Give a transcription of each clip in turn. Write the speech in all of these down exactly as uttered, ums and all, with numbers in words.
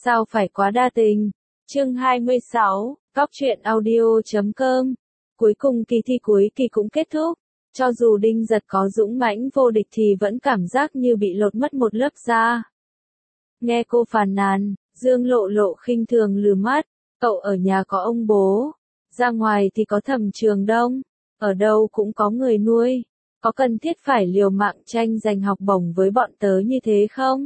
Sao phải quá đa tình? Chương hai mươi sáu, Cóc truyện audio chấm com. Cuối cùng kỳ thi cuối kỳ cũng kết thúc. Cho dù Đinh Giật có dũng mãnh vô địch thì vẫn cảm giác như bị lột mất một lớp da. Nghe cô phàn nàn, Dương Lộ Lộ khinh thường lườm mắt, cậu ở nhà có ông bố, ra ngoài thì có Thẩm Trường Đông, ở đâu cũng có người nuôi, có cần thiết phải liều mạng tranh giành học bổng với bọn tớ như thế không?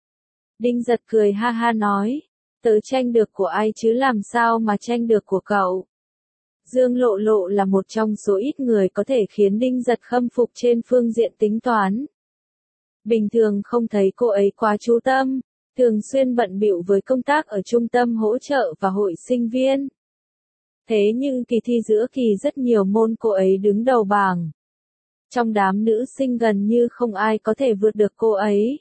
Đinh Giật cười ha ha nói, tớ tranh được của ai chứ làm sao mà tranh được của cậu. Dương Lộ Lộ là một trong số ít người có thể khiến Đinh Giật khâm phục trên phương diện tính toán. Bình thường không thấy cô ấy quá chú tâm, thường xuyên bận bịu với công tác ở trung tâm hỗ trợ và hội sinh viên. Thế nhưng kỳ thi giữa kỳ rất nhiều môn cô ấy đứng đầu bảng. Trong đám nữ sinh gần như không ai có thể vượt được cô ấy.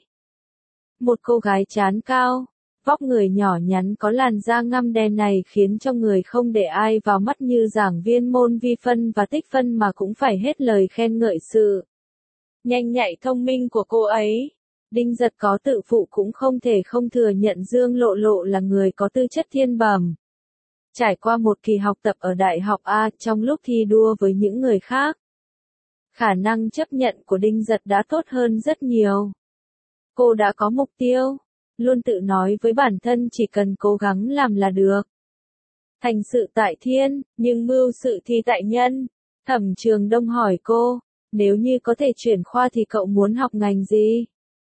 Một cô gái trán cao, vóc người nhỏ nhắn có làn da ngăm đen này khiến cho người không để ai vào mắt như giảng viên môn vi phân và tích phân mà cũng phải hết lời khen ngợi sự nhanh nhạy thông minh của cô ấy. Đinh Giật có tự phụ cũng không thể không thừa nhận Dương Lộ Lộ là người có tư chất thiên bẩm. Trải qua một kỳ học tập ở Đại học A trong lúc thi đua với những người khác, khả năng chấp nhận của Đinh Giật đã tốt hơn rất nhiều. Cô đã có mục tiêu, luôn tự nói với bản thân chỉ cần cố gắng làm là được. Thành sự tại thiên, nhưng mưu sự thì tại nhân. Thẩm Trường Đông hỏi cô, nếu như có thể chuyển khoa thì cậu muốn học ngành gì?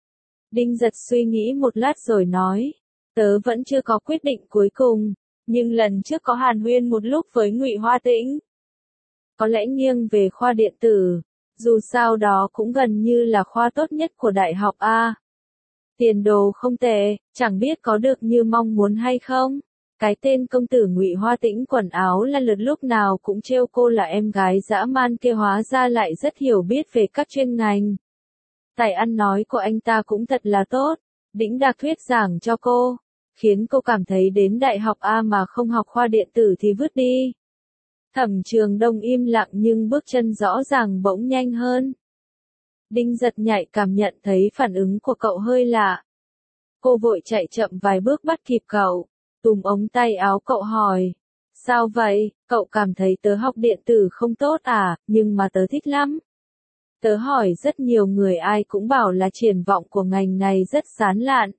Đinh Giật suy nghĩ một lát rồi nói, tớ vẫn chưa có quyết định cuối cùng, nhưng lần trước có hàn huyên một lúc với Ngụy Hoa Tĩnh. Có lẽ nghiêng về khoa điện tử, dù sao đó cũng gần như là khoa tốt nhất của Đại học A. Tiền đồ không tệ, chẳng biết có được như mong muốn hay không. Cái tên công tử Ngụy Hoa Tĩnh quần áo là lượt lúc nào cũng trêu cô là em gái dã man kia, hóa ra lại rất hiểu biết về các chuyên ngành. Tài ăn nói của anh ta cũng thật là tốt, đĩnh đạc thuyết giảng cho cô, khiến cô cảm thấy đến Đại học A mà không học khoa điện tử thì vứt đi. Thẩm Trường Đông im lặng nhưng bước chân rõ ràng bỗng nhanh hơn. Đinh Giật nhạy cảm nhận thấy phản ứng của cậu hơi lạ. Cô vội chạy chậm vài bước bắt kịp cậu, túm ống tay áo cậu hỏi. Sao vậy, cậu cảm thấy tớ học điện tử không tốt à, nhưng mà tớ thích lắm. Tớ hỏi rất nhiều người ai cũng bảo là triển vọng của ngành này rất sáng lạn.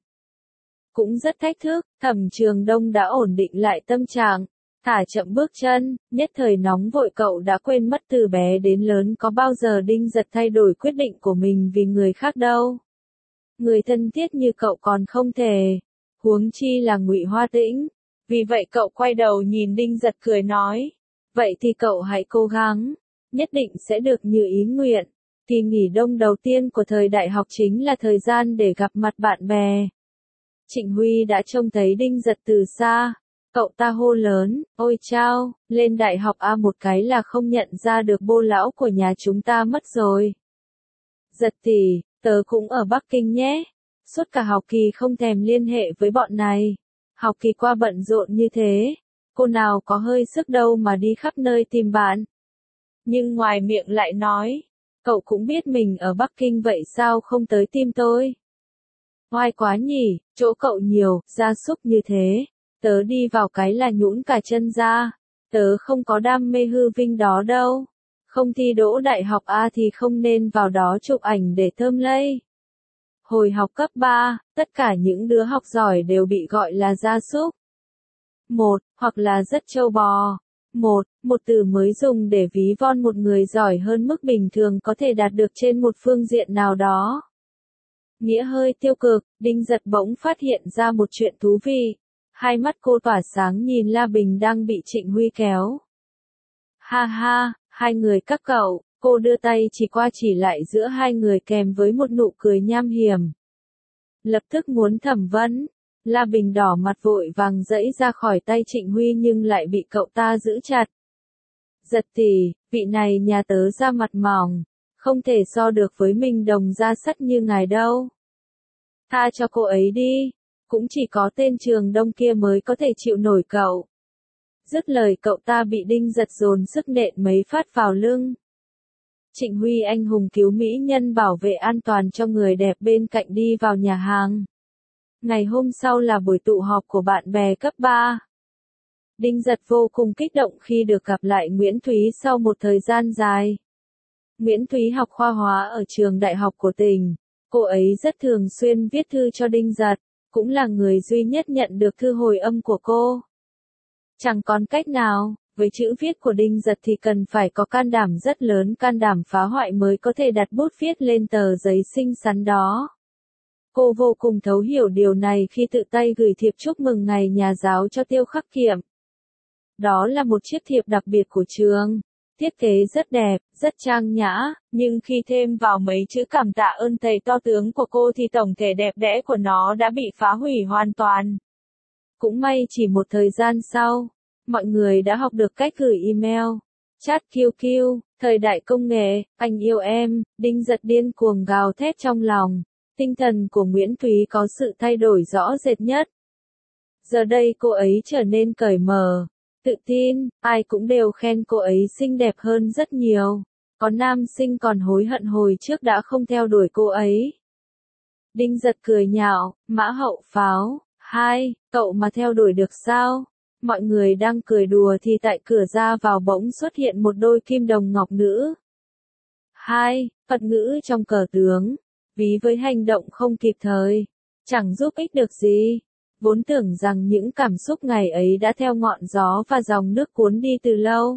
Cũng rất thách thức, Thẩm Trường Đông đã ổn định lại tâm trạng, thả chậm bước chân, nhất thời nóng vội cậu đã quên mất từ bé đến lớn có bao giờ Đinh Giật thay đổi quyết định của mình vì người khác đâu. Người thân thiết như cậu còn không thể, huống chi là Ngụy Hoa Tĩnh. Vì vậy cậu quay đầu nhìn Đinh Giật cười nói, vậy thì cậu hãy cố gắng, nhất định sẽ được như ý nguyện. Kỳ nghỉ đông đầu tiên của thời đại học chính là thời gian để gặp mặt bạn bè. Trịnh Huy đã trông thấy Đinh Giật từ xa. Cậu ta hô lớn, ôi chao, lên Đại học A một cái là không nhận ra được bô lão của nhà chúng ta mất rồi. Giật tỷ, tớ cũng ở Bắc Kinh nhé. Suốt cả học kỳ không thèm liên hệ với bọn này. Học kỳ qua bận rộn như thế, cô nào có hơi sức đâu mà đi khắp nơi tìm bạn. Nhưng ngoài miệng lại nói, cậu cũng biết mình ở Bắc Kinh vậy sao không tới tìm tôi. Oai quá nhỉ, chỗ cậu nhiều, gia súc như thế. Tớ đi vào cái là nhũn cả chân ra. Tớ không có đam mê hư vinh đó đâu. Không thi đỗ Đại học A thì không nên vào đó chụp ảnh để thơm lây. Hồi học cấp ba, tất cả những đứa học giỏi đều bị gọi là gia súc. Một, hoặc là rất trâu bò. Một, một từ mới dùng để ví von một người giỏi hơn mức bình thường có thể đạt được trên một phương diện nào đó. Nghĩa hơi tiêu cực, Đinh Giật bỗng phát hiện ra một chuyện thú vị. Hai mắt cô tỏa sáng nhìn La Bình đang bị Trịnh Huy kéo. Ha ha, hai người các cậu, cô đưa tay chỉ qua chỉ lại giữa hai người kèm với một nụ cười nham hiểm. Lập tức muốn thẩm vấn, La Bình đỏ mặt vội vàng giãy ra khỏi tay Trịnh Huy nhưng lại bị cậu ta giữ chặt. Giật tỷ, vị này nhà tớ da mặt mỏng, không thể so được với mình đồng da sắt như ngài đâu. Tha cho cô ấy đi. Cũng chỉ có tên Trường Đông kia mới có thể chịu nổi cậu. Dứt lời cậu ta bị Đinh Giật dồn sức nện mấy phát vào lưng. Trịnh Huy anh hùng cứu mỹ nhân bảo vệ an toàn cho người đẹp bên cạnh đi vào nhà hàng. Ngày hôm sau là buổi tụ họp của bạn bè cấp ba. Đinh Giật vô cùng kích động khi được gặp lại Nguyễn Thúy sau một thời gian dài. Nguyễn Thúy học khoa hóa ở trường đại học của tỉnh. Cô ấy rất thường xuyên viết thư cho Đinh Giật, cũng là người duy nhất nhận được thư hồi âm của cô. Chẳng còn cách nào, với chữ viết của Đinh Giật thì cần phải có can đảm rất lớn, can đảm phá hoại mới có thể đặt bút viết lên tờ giấy xinh xắn đó. Cô vô cùng thấu hiểu điều này khi tự tay gửi thiệp chúc mừng ngày nhà giáo cho Tiêu Khắc Kiệm. Đó là một chiếc thiệp đặc biệt của trường. Thiết kế rất đẹp, rất trang nhã, nhưng khi thêm vào mấy chữ cảm tạ ơn thầy to tướng của cô thì tổng thể đẹp đẽ của nó đã bị phá hủy hoàn toàn. Cũng may chỉ một thời gian sau, mọi người đã học được cách gửi email, chat quy quy, thời đại công nghệ, anh yêu em, Đinh Giật điên cuồng gào thét trong lòng. Tinh thần của Nguyễn Thúy có sự thay đổi rõ rệt nhất. Giờ đây cô ấy trở nên cởi mở, tự tin, ai cũng đều khen cô ấy xinh đẹp hơn rất nhiều. Có nam sinh còn hối hận hồi trước đã không theo đuổi cô ấy. Đinh Giật cười nhạo, Mã Hậu Pháo, hai, cậu mà theo đuổi được sao? Mọi người đang cười đùa thì tại cửa ra vào bỗng xuất hiện một đôi kim đồng ngọc nữ. Hai, Phật ngữ trong cờ tướng, ví với hành động không kịp thời, chẳng giúp ích được gì. Vốn tưởng rằng những cảm xúc ngày ấy đã theo ngọn gió và dòng nước cuốn đi từ lâu.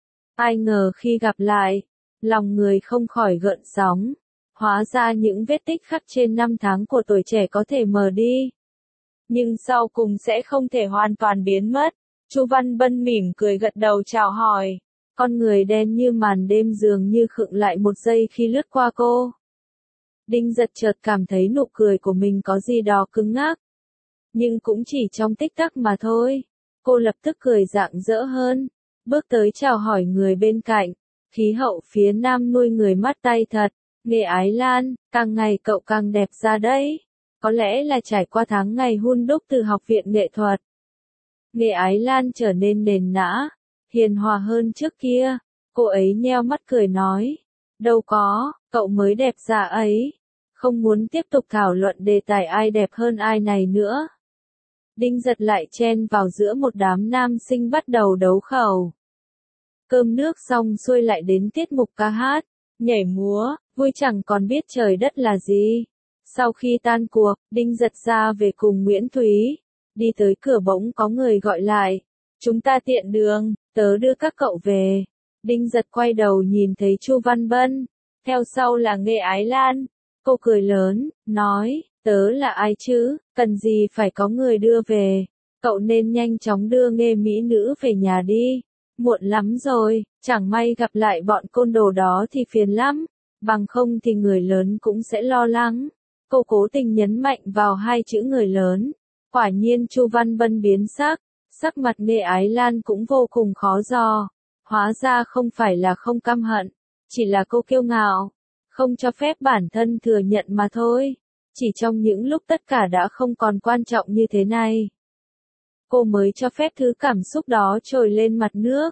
Ai ngờ khi gặp lại, lòng người không khỏi gợn sóng. Hóa ra những vết tích khắc trên năm tháng của tuổi trẻ có thể mờ đi, nhưng sau cùng sẽ không thể hoàn toàn biến mất. Chu Văn Bân mỉm cười gật đầu chào hỏi. Con người đen như màn đêm dường như khựng lại một giây khi lướt qua cô. Đinh Giật chợt cảm thấy nụ cười của mình có gì đó cứng ngắc. Nhưng cũng chỉ trong tích tắc mà thôi. Cô lập tức cười rạng rỡ hơn, bước tới chào hỏi người bên cạnh. Khí hậu phía Nam nuôi người mắt tay thật. Nghệ Ái Lan, càng ngày cậu càng đẹp ra đấy. Có lẽ là trải qua tháng ngày hun đúc từ học viện nghệ thuật. Nghệ Ái Lan trở nên nền nã, hiền hòa hơn trước kia. Cô ấy nheo mắt cười nói. Đâu có, cậu mới đẹp ra ấy. Không muốn tiếp tục thảo luận đề tài ai đẹp hơn ai này nữa. Đinh Giật lại chen vào giữa một đám nam sinh bắt đầu đấu khẩu. Cơm nước xong xuôi lại đến tiết mục ca hát, nhảy múa, vui chẳng còn biết trời đất là gì. Sau khi tan cuộc, Đinh Giật ra về cùng Nguyễn Thúy. Đi tới cửa bỗng có người gọi lại. Chúng ta tiện đường, tớ đưa các cậu về. Đinh Giật quay đầu nhìn thấy Chu Văn Bân. Theo sau là Nghệ Ái Lan. Cô cười lớn, nói, tớ là ai chứ, cần gì phải có người đưa về. Cậu nên nhanh chóng đưa Nghê mỹ nữ về nhà đi. Muộn lắm rồi, chẳng may gặp lại bọn côn đồ đó thì phiền lắm. Bằng không thì người lớn cũng sẽ lo lắng. Cô cố tình nhấn mạnh vào hai chữ người lớn. Quả nhiên Chu Văn Bân biến sắc, sắc mặt Nghê Ái Lan cũng vô cùng khó dò. Hóa ra không phải là không căm hận, chỉ là cô kiêu ngạo, không cho phép bản thân thừa nhận mà thôi. Chỉ trong những lúc tất cả đã không còn quan trọng như thế này, cô mới cho phép thứ cảm xúc đó trồi lên mặt nước.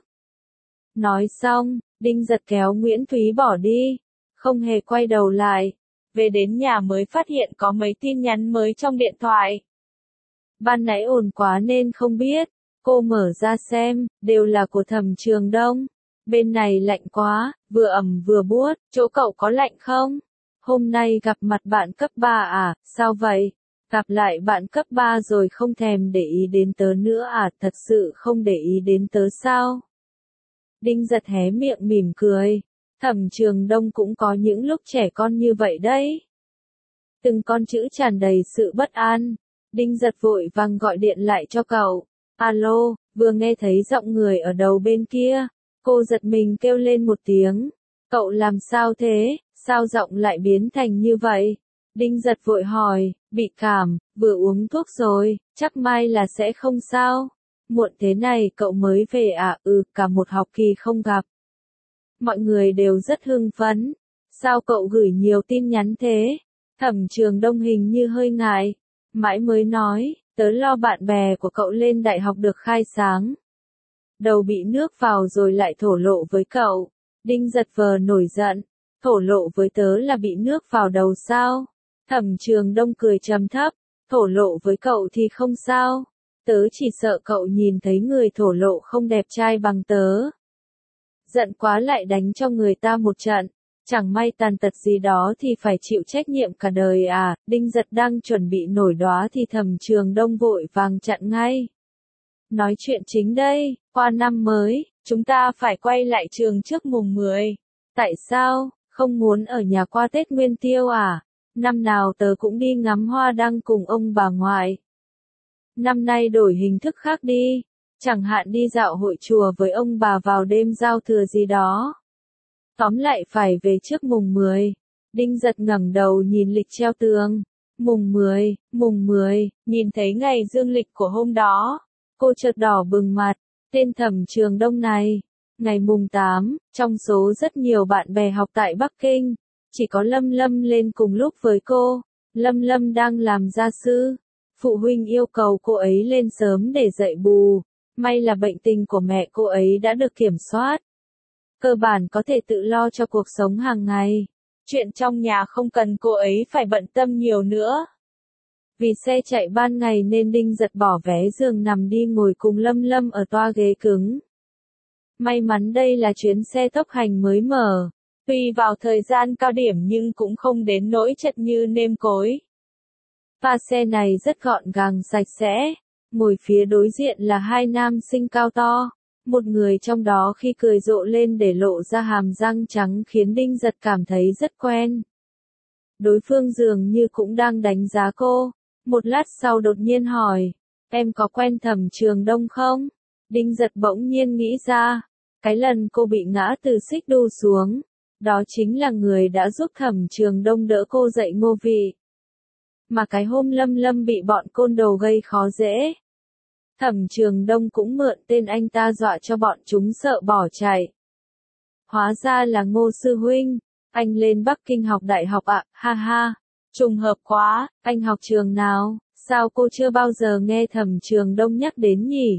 Nói xong, Đinh Giật kéo Nguyễn Thúy bỏ đi, không hề quay đầu lại. Về đến nhà mới phát hiện có mấy tin nhắn mới trong điện thoại. Ban nãy ồn quá nên không biết. Cô mở ra xem, đều là của Thẩm Trường Đông. Bên này lạnh quá, vừa ẩm vừa buốt, chỗ cậu có lạnh không? Hôm nay gặp mặt bạn cấp ba à, sao vậy? Gặp lại bạn cấp ba rồi không thèm để ý đến tớ nữa à, thật sự không để ý đến tớ sao? Đinh Giật hé miệng mỉm cười. Thẩm Trường Đông cũng có những lúc trẻ con như vậy đấy. Từng con chữ tràn đầy sự bất an. Đinh Giật vội vàng gọi điện lại cho cậu. Alo, vừa nghe thấy giọng người ở đầu bên kia. Cô giật mình kêu lên một tiếng. Cậu làm sao thế, sao giọng lại biến thành như vậy? Đinh Giật vội hỏi, bị cảm, vừa uống thuốc rồi, chắc mai là sẽ không sao. Muộn thế này cậu mới về à? Ừ, cả một học kỳ không gặp. Mọi người đều rất hưng phấn. Sao cậu gửi nhiều tin nhắn thế? Thẩm Trường Đông hình như hơi ngại. Mãi mới nói, tớ lo bạn bè của cậu lên đại học được khai sáng. Đầu bị nước vào rồi lại thổ lộ với cậu. Đinh Giật vờ nổi giận. Thổ lộ với tớ là bị nước vào đầu sao? Thẩm Trường Đông cười trầm thấp. thổ lộ với cậu thì không sao. Tớ chỉ sợ cậu nhìn thấy người thổ lộ không đẹp trai bằng tớ. Giận quá lại đánh cho người ta một trận. Chẳng may tàn tật gì đó thì phải chịu trách nhiệm cả đời à. Đinh Giật đang chuẩn bị nổi đoá thì Thẩm Trường Đông vội vàng chặn ngay. Nói chuyện chính đây, qua năm mới, chúng ta phải quay lại trường trước mùng mười. Tại sao, không muốn ở nhà qua Tết Nguyên Tiêu à? Năm nào tớ cũng đi ngắm hoa đăng cùng ông bà ngoại. Năm nay đổi hình thức khác đi, chẳng hạn đi dạo hội chùa với ông bà vào đêm giao thừa gì đó. Tóm lại phải về trước mùng mười. Đinh Giật ngẩng đầu nhìn lịch treo tường. Mùng mười, mùng mười, nhìn thấy ngày dương lịch của hôm đó. Cô chợt đỏ bừng mặt, tên Thẩm Trường Đông này. Ngày mùng tám, trong số rất nhiều bạn bè học tại Bắc Kinh, chỉ có Lâm Lâm lên cùng lúc với cô. Lâm Lâm đang làm gia sư. Phụ huynh yêu cầu cô ấy lên sớm để dạy bù. May là bệnh tình của mẹ cô ấy đã được kiểm soát. Cơ bản có thể tự lo cho cuộc sống hàng ngày. Chuyện trong nhà không cần cô ấy phải bận tâm nhiều nữa. Vì xe chạy ban ngày nên Đinh Giật bỏ vé giường nằm đi ngồi cùng Lâm Lâm ở toa ghế cứng. May mắn đây là chuyến xe tốc hành mới mở. Tuy vào thời gian cao điểm nhưng cũng không đến nỗi chật như nêm cối. Toa xe này rất gọn gàng sạch sẽ. Ngồi phía đối diện là hai nam sinh cao to. Một người trong đó khi cười rộ lên để lộ ra hàm răng trắng khiến Đinh Giật cảm thấy rất quen. Đối phương dường như cũng đang đánh giá cô. Một lát sau đột nhiên hỏi, em có quen Thẩm Trường Đông không? Đinh Giật bỗng nhiên nghĩ ra, cái lần cô bị ngã từ xích đu xuống, đó chính là người đã giúp Thẩm Trường Đông đỡ cô dậy Ngô Vị. Mà cái hôm Lâm Lâm bị bọn côn đồ gây khó dễ, Thẩm Trường Đông cũng mượn tên anh ta dọa cho bọn chúng sợ bỏ chạy. Hóa ra là Ngô sư huynh, anh lên Bắc Kinh học đại học ạ, à? Ha ha, trùng hợp quá, anh học trường nào, sao cô chưa bao giờ nghe Thẩm Trường Đông nhắc đến nhỉ?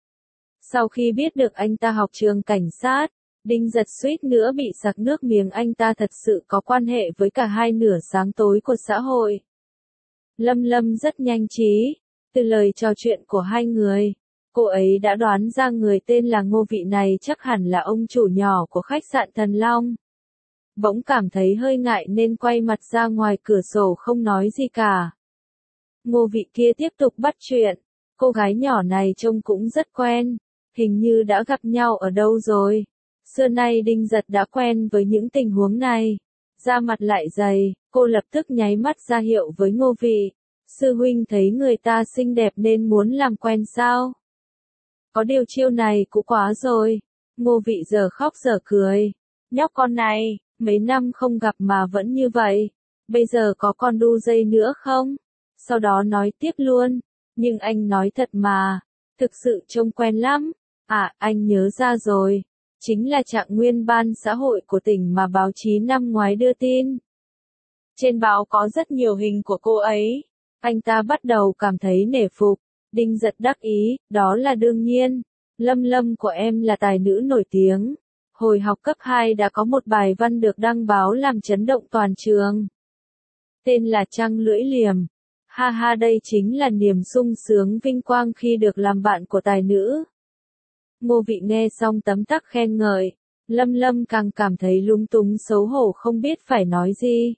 Sau khi biết được anh ta học trường cảnh sát, Đinh Giật suýt nữa bị sặc nước miếng, anh ta thật sự có quan hệ với cả hai nửa sáng tối của xã hội. Lâm Lâm rất nhanh trí. Từ lời trò chuyện của hai người, cô ấy đã đoán ra người tên là Ngô Vị này chắc hẳn là ông chủ nhỏ của khách sạn Thần Long. Bỗng cảm thấy hơi ngại nên quay mặt ra ngoài cửa sổ không nói gì cả. Ngô Vị kia tiếp tục bắt chuyện, cô gái nhỏ này trông cũng rất quen, hình như đã gặp nhau ở đâu rồi. Xưa nay Đinh Giật đã quen với những tình huống này. Da mặt lại dày, cô lập tức nháy mắt ra hiệu với Ngô Vị. Sư huynh thấy người ta xinh đẹp nên muốn làm quen sao? Có điều chiêu này cũng quá rồi. Ngô Vị giờ khóc giờ cười. Nhóc con này, mấy năm không gặp mà vẫn như vậy. Bây giờ có con đu dây nữa không? Sau đó nói tiếp luôn. Nhưng anh nói thật mà. Thực sự trông quen lắm. À, anh nhớ ra rồi. Chính là trạng nguyên ban xã hội của tỉnh mà báo chí năm ngoái đưa tin. Trên báo có rất nhiều hình của cô ấy. Anh ta bắt đầu cảm thấy nể phục. Đinh Giật đắc ý, đó là đương nhiên. Lâm Lâm của em là tài nữ nổi tiếng. Hồi học cấp hai đã có một bài văn được đăng báo làm chấn động toàn trường. Tên là Trăng Lưỡi Liềm. Ha ha, đây chính là niềm sung sướng vinh quang khi được làm bạn của tài nữ. Ngô Vị nghe xong tấm tắc khen ngợi. Lâm Lâm càng cảm thấy lung túng xấu hổ không biết phải nói gì.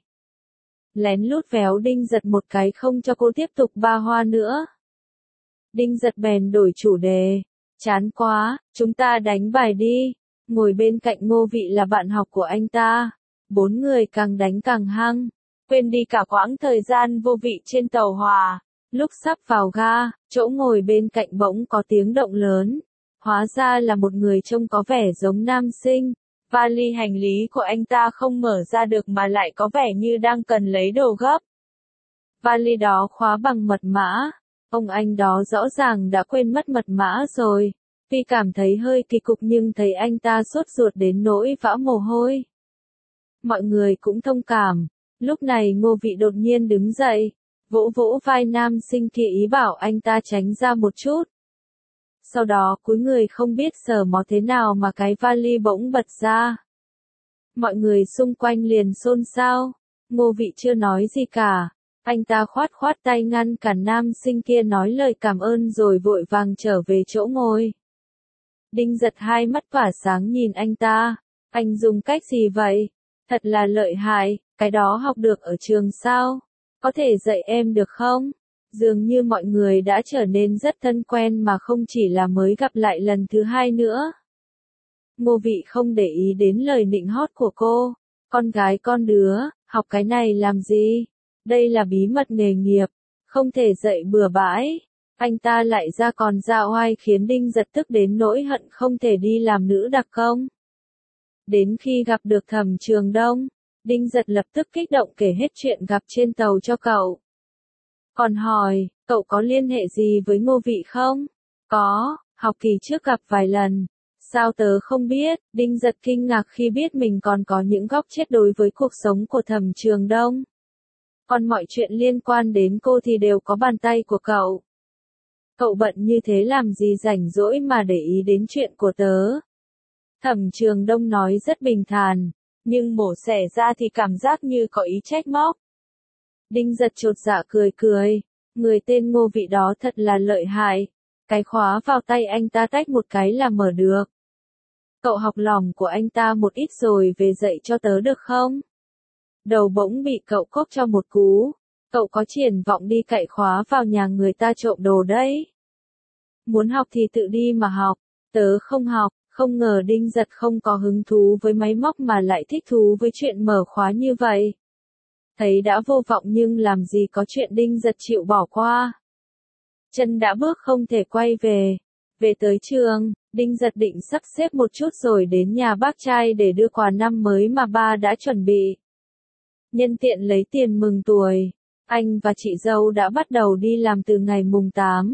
Lén lút véo Đinh Giật một cái không cho cô tiếp tục ba hoa nữa. Đinh Giật bèn đổi chủ đề. Chán quá, chúng ta đánh bài đi. Ngồi bên cạnh Ngô Vị là bạn học của anh ta. Bốn người càng đánh càng hăng. Quên đi cả quãng thời gian vô vị trên tàu hỏa. Lúc sắp vào ga, chỗ ngồi bên cạnh bỗng có tiếng động lớn. Hóa ra là một người trông có vẻ giống nam sinh. Vali hành lý của anh ta không mở ra được mà lại có vẻ như đang cần lấy đồ gấp. Vali đó khóa bằng mật mã. Ông anh đó rõ ràng đã quên mất mật mã rồi. Tuy cảm thấy hơi kỳ cục nhưng thấy anh ta sốt ruột đến nỗi vã mồ hôi. Mọi người cũng thông cảm. Lúc này Ngô Vị đột nhiên đứng dậy, vỗ vỗ vai nam sinh kia ý bảo anh ta tránh ra một chút. Sau đó cúi người không biết sờ mó thế nào mà cái vali bỗng bật ra. Mọi người xung quanh liền xôn xao. Ngô Vị chưa nói gì cả. Anh ta khoát khoát tay ngăn cản nam sinh kia nói lời cảm ơn rồi vội vàng trở về chỗ ngồi. Đinh Giật hai mắt tỏa sáng nhìn anh ta. Anh dùng cách gì vậy? Thật là lợi hại, cái đó học được ở trường sao? Có thể dạy em được không? Dường như mọi người đã trở nên rất thân quen mà không chỉ là mới gặp lại lần thứ hai nữa. Ngô Vị không để ý đến lời nịnh hót của cô. Con gái con đứa, học cái này làm gì? Đây là bí mật nghề nghiệp, không thể dạy bừa bãi. Anh ta lại ra còn ra oai khiến Đinh Giật tức đến nỗi hận không thể đi làm nữ đặc công. Đến khi gặp được Thẩm Trường Đông, Đinh Giật lập tức kích động kể hết chuyện gặp trên tàu cho cậu. Còn hỏi, cậu có liên hệ gì với Ngô Vị không? Có, học kỳ trước gặp vài lần. Sao tớ không biết? Đinh Giật kinh ngạc khi biết mình còn có những góc chết đối với cuộc sống của Thẩm Trường Đông. Còn mọi chuyện liên quan đến cô thì đều có bàn tay của cậu. Cậu bận như thế làm gì rảnh rỗi mà để ý đến chuyện của tớ? Thẩm Trường Đông nói rất bình thản, nhưng mổ xẻ ra thì cảm giác như có ý trách móc. Đinh Giật chột dạ cười cười, người tên Ngô Vị đó thật là lợi hại, cái khóa vào tay anh ta tách một cái là mở được. Cậu học lòng của anh ta một ít rồi về dạy cho tớ được không? Đầu bỗng bị cậu cốc cho một cú, cậu có triển vọng đi cậy khóa vào nhà người ta trộm đồ đấy. Muốn học thì tự đi mà học, tớ không học. Không ngờ Đinh Giật không có hứng thú với máy móc mà lại thích thú với chuyện mở khóa như vậy. Thấy đã vô vọng nhưng làm gì có chuyện Đinh Giật chịu bỏ qua. Chân đã bước không thể quay về. Về tới trường, Đinh Giật định sắp xếp một chút rồi đến nhà bác trai để đưa quà năm mới mà ba đã chuẩn bị. Nhân tiện lấy tiền mừng tuổi, anh và chị dâu đã bắt đầu đi làm từ ngày mùng tám.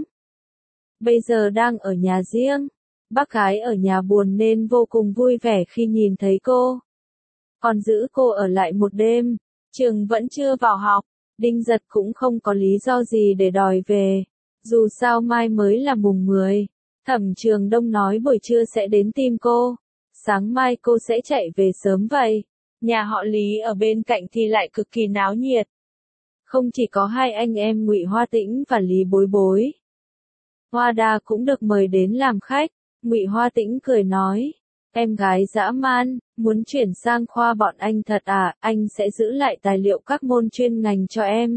Bây giờ đang ở nhà riêng. Bác gái ở nhà buồn nên vô cùng vui vẻ khi nhìn thấy cô. Còn giữ cô ở lại một đêm, trường vẫn chưa vào học, Đinh Giật cũng không có lý do gì để đòi về. Dù sao mai mới là mùng mười, Thẩm Trường Đông nói buổi trưa sẽ đến tìm cô. Sáng mai cô sẽ chạy về sớm vậy. Nhà họ Lý ở bên cạnh thì lại cực kỳ náo nhiệt. Không chỉ có hai anh em Ngụy Hoa Tĩnh và Lý Bối Bối. Hoa Đa cũng được mời đến làm khách. Ngụy Hoa Tĩnh cười nói, em gái dã man, muốn chuyển sang khoa bọn anh thật à, anh sẽ giữ lại tài liệu các môn chuyên ngành cho em.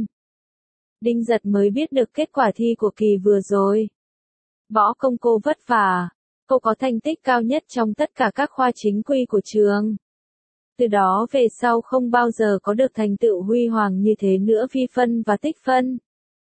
Đinh Giật mới biết được kết quả thi của kỳ vừa rồi. Võ công cô vất vả, cô có thành tích cao nhất trong tất cả các khoa chính quy của trường. Từ đó về sau không bao giờ có được thành tựu huy hoàng như thế nữa. Vi phân và tích phân.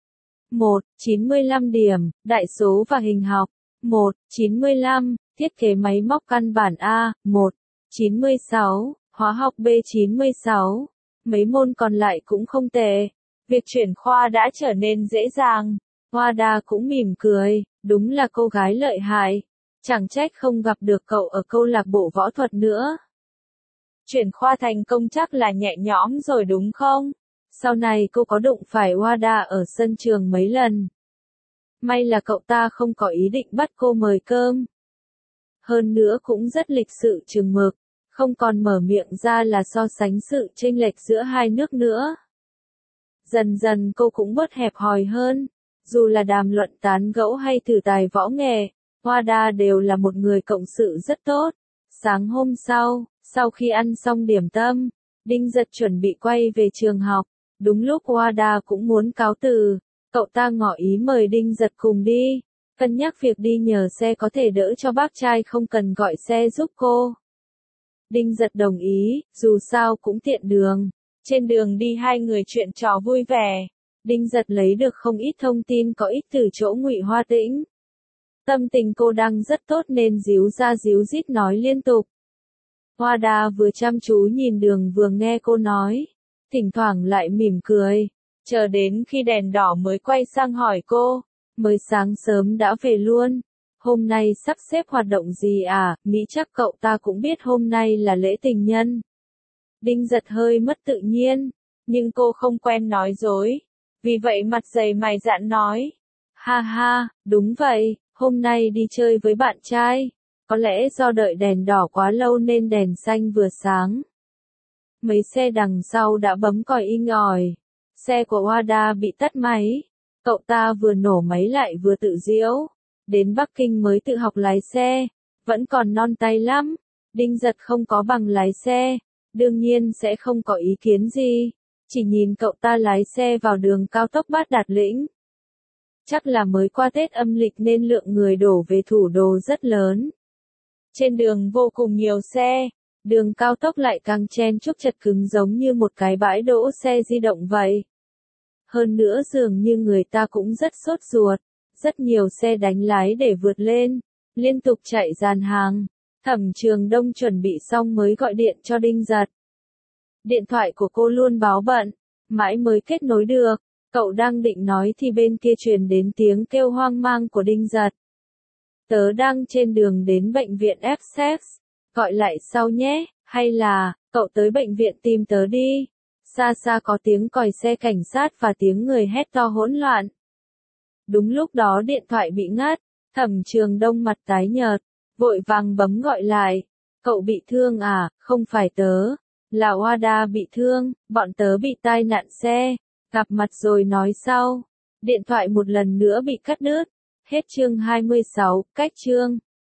một. chín mươi lăm điểm, đại số và hình học. một. chín mươi lăm, thiết kế máy móc căn bản A. một. chín mươi sáu, hóa học B. chín mươi sáu. Mấy môn còn lại cũng không tệ. Việc chuyển khoa đã trở nên dễ dàng. Hoa Đa cũng mỉm cười, đúng là cô gái lợi hại. Chẳng trách không gặp được cậu ở câu lạc bộ võ thuật nữa. Chuyển khoa thành công chắc là nhẹ nhõm rồi đúng không? Sau này cô có đụng phải Hoa Đa ở sân trường mấy lần. May là cậu ta không có ý định bắt cô mời cơm. Hơn nữa cũng rất lịch sự chừng mực, không còn mở miệng ra là so sánh sự chênh lệch giữa hai nước nữa. Dần dần cô cũng bớt hẹp hòi hơn, dù là đàm luận tán gẫu hay thử tài võ nghệ, Hoa Đa đều là một người cộng sự rất tốt. Sáng hôm sau, sau khi ăn xong điểm tâm, Đinh Giật chuẩn bị quay về trường học, đúng lúc Hoa Đa cũng muốn cáo từ. Cậu ta ngỏ ý mời Đinh Giật cùng đi, cân nhắc việc đi nhờ xe có thể đỡ cho bác trai không cần gọi xe giúp cô. Đinh Giật đồng ý, dù sao cũng tiện đường. Trên đường đi hai người chuyện trò vui vẻ. Đinh Giật lấy được không ít thông tin có ích từ chỗ Ngụy Hoa Tĩnh. Tâm tình cô đang rất tốt nên díu ra díu dít nói liên tục. Hoa Đa vừa chăm chú nhìn đường vừa nghe cô nói, thỉnh thoảng lại mỉm cười. Chờ đến khi đèn đỏ mới quay sang hỏi cô, mới sáng sớm đã về luôn. Hôm nay sắp xếp hoạt động gì à, nghĩ chắc cậu ta cũng biết hôm nay là lễ tình nhân. Đinh Giật hơi mất tự nhiên, nhưng cô không quen nói dối. Vì vậy mặt dày mày dạn nói, ha ha, đúng vậy, hôm nay đi chơi với bạn trai. Có lẽ do đợi đèn đỏ quá lâu nên đèn xanh vừa sáng. Mấy xe đằng sau đã bấm còi inh ỏi. Xe của Wada bị tắt máy. Cậu ta vừa nổ máy lại vừa tự giễu. Đến Bắc Kinh mới tự học lái xe. Vẫn còn non tay lắm. Đinh Giật không có bằng lái xe. Đương nhiên sẽ không có ý kiến gì. Chỉ nhìn cậu ta lái xe vào đường cao tốc Bát Đạt Lĩnh. Chắc là mới qua Tết âm lịch nên lượng người đổ về thủ đô rất lớn. Trên đường vô cùng nhiều xe. Đường cao tốc lại càng chen chúc chật cứng giống như một cái bãi đỗ xe di động vậy. Hơn nữa dường như người ta cũng rất sốt ruột. Rất nhiều xe đánh lái để vượt lên. Liên tục chạy dàn hàng. Thẩm Trường Đông chuẩn bị xong mới gọi điện cho Đinh Giật. Điện thoại của cô luôn báo bận. Mãi mới kết nối được. Cậu đang định nói thì bên kia truyền đến tiếng kêu hoang mang của Đinh Giật. Tớ đang trên đường đến bệnh viện Essex. Gọi lại sau nhé, hay là, cậu tới bệnh viện tìm tớ đi. Xa xa có tiếng còi xe cảnh sát và tiếng người hét to hỗn loạn. Đúng lúc đó điện thoại bị ngắt, Thẩm Trường Đông mặt tái nhợt, vội vàng bấm gọi lại. Cậu bị thương à, không phải tớ, là Wada bị thương, bọn tớ bị tai nạn xe, gặp mặt rồi nói sau. Điện thoại một lần nữa bị cắt đứt. Hết chương hai mươi sáu, cách chương.